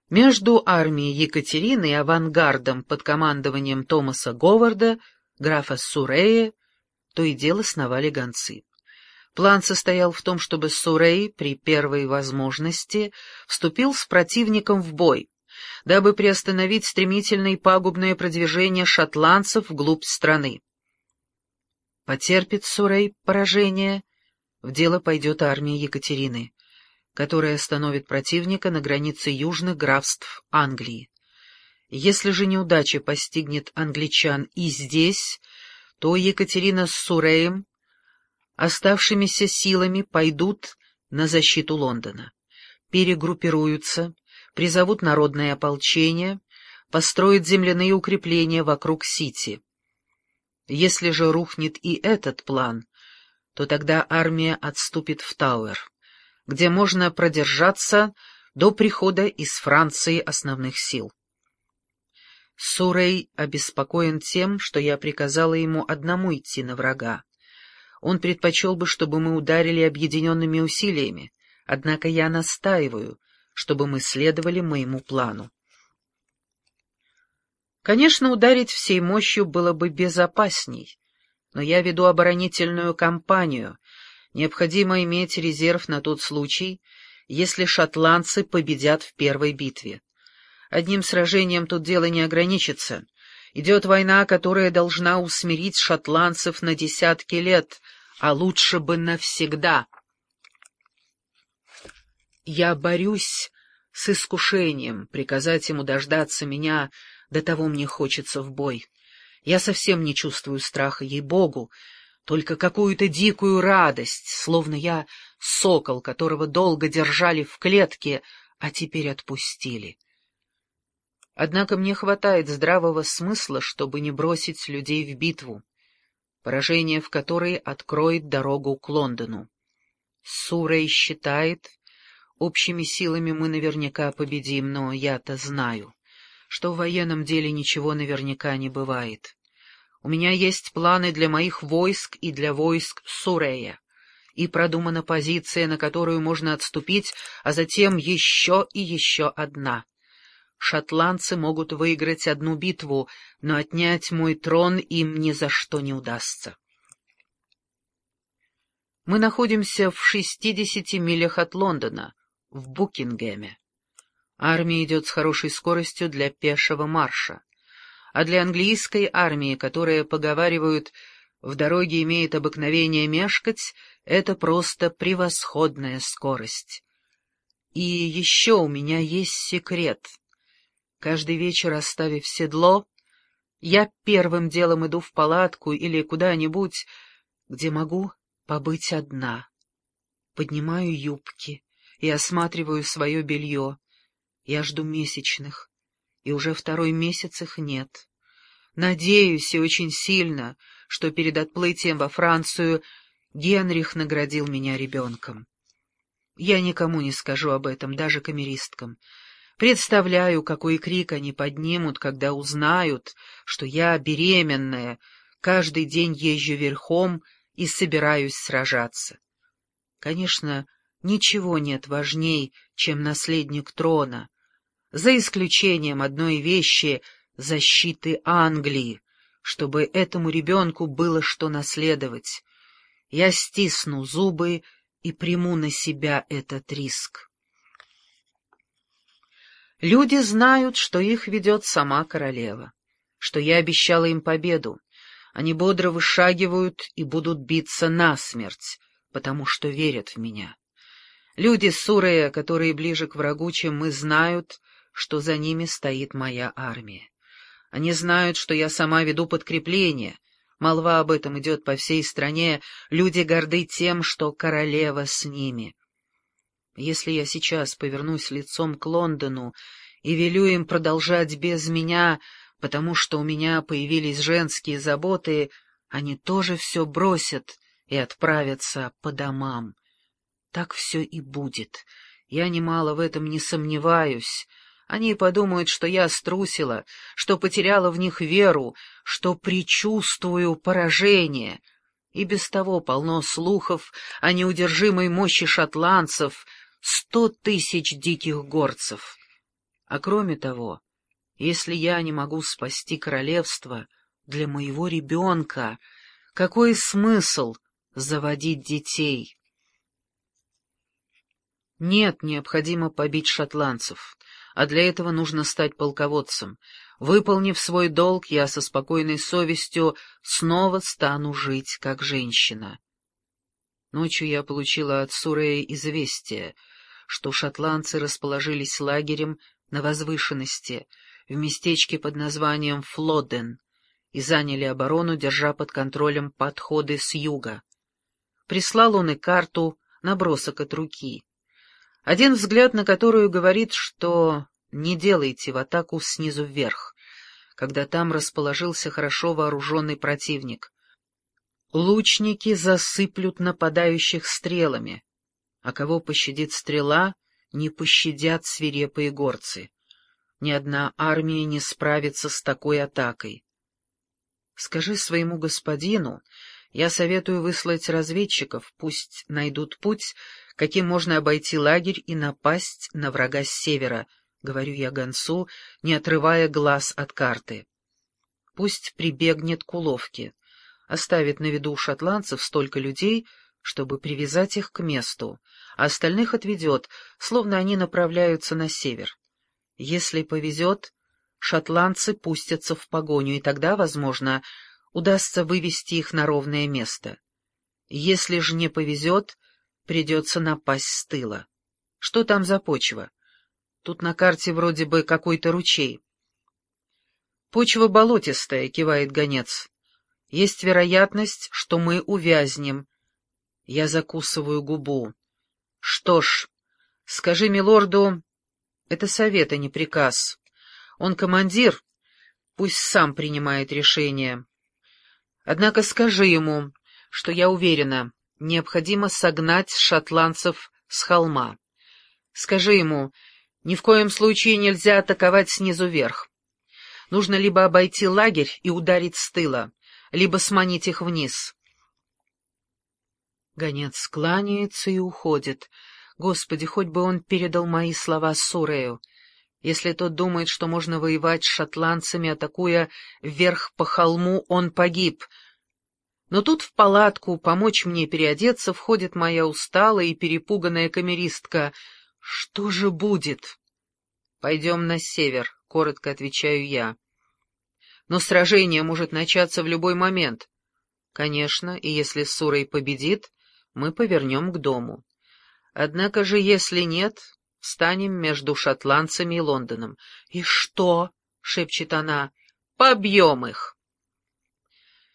Между армией Екатерины и авангардом под командованием Томаса Говарда, графа Суррея, то и дело сновали гонцы. План состоял в том, чтобы Суррей при первой возможности вступил с противником в бой, дабы приостановить стремительное и пагубное продвижение шотландцев вглубь страны. Потерпит Суррей поражение, в дело пойдет армия Екатерины, которая остановит противника на границе южных графств Англии. Если же неудача постигнет англичан и здесь, то Екатерина с Сурреем оставшимися силами пойдут на защиту Лондона, перегруппируются, призовут народное ополчение, построят земляные укрепления вокруг Сити. Если же рухнет и этот план, то тогда армия отступит в Тауэр, где можно продержаться до прихода из Франции основных сил. Суррей обеспокоен тем, что я приказала ему одному идти на врага. Он предпочел бы, чтобы мы ударили объединенными усилиями, однако я настаиваю, чтобы мы следовали моему плану. Конечно, ударить всей мощью было бы безопасней, но я веду оборонительную кампанию. Необходимо иметь резерв на тот случай, если шотландцы победят в первой битве. Одним сражением тут дело не ограничится. Идет война, которая должна усмирить шотландцев на десятки лет, а лучше бы навсегда. Я борюсь с искушением приказать ему дождаться меня, до того мне хочется в бой. Я совсем не чувствую страха, ей-богу, только какую-то дикую радость, словно я сокол, которого долго держали в клетке, а теперь отпустили. Однако мне хватает здравого смысла, чтобы не бросить людей в битву, поражение в которой откроет дорогу к Лондону. Суррей считает, общими силами мы наверняка победим, но я-то знаю, что в военном деле ничего наверняка не бывает. У меня есть планы для моих войск и для войск Суррея, и продумана позиция, на которую можно отступить, а затем еще и еще одна. Шотландцы могут выиграть одну битву, но отнять мой трон им ни за что не удастся. Мы находимся в 60 милях от Лондона, в Букингеме. Армия идет с хорошей скоростью для пешего марша. А для английской армии, которая, поговаривают, в дороге имеет обыкновение мешкать, это просто превосходная скорость. И еще у меня есть секрет. Каждый вечер, оставив седло, я первым делом иду в палатку или куда-нибудь, где могу побыть одна. Поднимаю юбки и осматриваю свое белье. Я жду месячных, и уже второй месяц их нет. Надеюсь и очень сильно, что перед отплытием во Францию Генрих наградил меня ребенком. Я никому не скажу об этом, даже камеристкам. Представляю, какой крик они поднимут, когда узнают, что я беременная, каждый день езжу верхом и собираюсь сражаться. Конечно, ничего нет важней, чем наследник трона, за исключением одной вещи — защиты Англии, чтобы этому ребенку было что наследовать. Я стисну зубы и приму на себя этот риск. Люди знают, что их ведет сама королева, что я обещала им победу. Они бодро вышагивают и будут биться насмерть, потому что верят в меня. Люди Суррея, которые ближе к врагу, чем мы, знают, что за ними стоит моя армия. Они знают, что я сама веду подкрепление. Молва об этом идет по всей стране, люди горды тем, что королева с ними. Если я сейчас повернусь лицом к Лондону и велю им продолжать без меня, потому что у меня появились женские заботы, они тоже все бросят и отправятся по домам. Так все и будет. Я немало в этом не сомневаюсь. Они подумают, что я струсила, что потеряла в них веру, что предчувствую поражение. И без того полно слухов о неудержимой мощи шотландцев, 100 000 диких горцев. А кроме того, если я не могу спасти королевство для моего ребенка, какой смысл заводить детей? Нет, необходимо побить шотландцев, а для этого нужно стать полководцем. Выполнив свой долг, я со спокойной совестью снова стану жить как женщина. Ночью я получила от Сурея известие, что шотландцы расположились лагерем на возвышенности в местечке под названием Флодден и заняли оборону, держа под контролем подходы с юга. Прислал он и карту, набросок от руки, один взгляд на которую говорит, что не делайте в атаку снизу вверх, когда там расположился хорошо вооруженный противник. Лучники засыплют нападающих стрелами, а кого пощадит стрела, не пощадят свирепые горцы. Ни одна армия не справится с такой атакой. Скажи своему господину, я советую выслать разведчиков, пусть найдут путь, каким можно обойти лагерь и напасть на врага с севера, — говорю я гонцу, не отрывая глаз от карты. Пусть прибегнет к уловке, оставит на виду у шотландцев столько людей, чтобы привязать их к месту, а остальных отведет, словно они направляются на север. Если повезет, шотландцы пустятся в погоню, и тогда, возможно, удастся вывести их на ровное место. Если же не повезет, придется напасть с тыла. Что там за почва? Тут на карте вроде бы какой-то ручей. Почва болотистая, кивает гонец. Есть вероятность, что мы увязнем. Я закусываю губу. Что ж, скажи милорду, это совет, а не приказ. Он командир, пусть сам принимает решение. Однако скажи ему, что я уверена, необходимо согнать шотландцев с холма. Скажи ему, ни в коем случае нельзя атаковать снизу вверх. Нужно либо обойти лагерь и ударить с тыла, либо сманить их вниз. Гонец кланяется и уходит. Господи, хоть бы он передал мои слова Сурею. Если тот думает, что можно воевать с шотландцами, атакуя вверх по холму, он погиб. Но тут в палатку помочь мне переодеться входит моя усталая и перепуганная камеристка. Что же будет? Пойдем на север, — коротко отвечаю я. Но сражение может начаться в любой момент. Конечно, и если Сурей победит, мы повернем к дому. Однако же, если нет, встанем между шотландцами и Лондоном. — И что? — шепчет она. — Побьем их!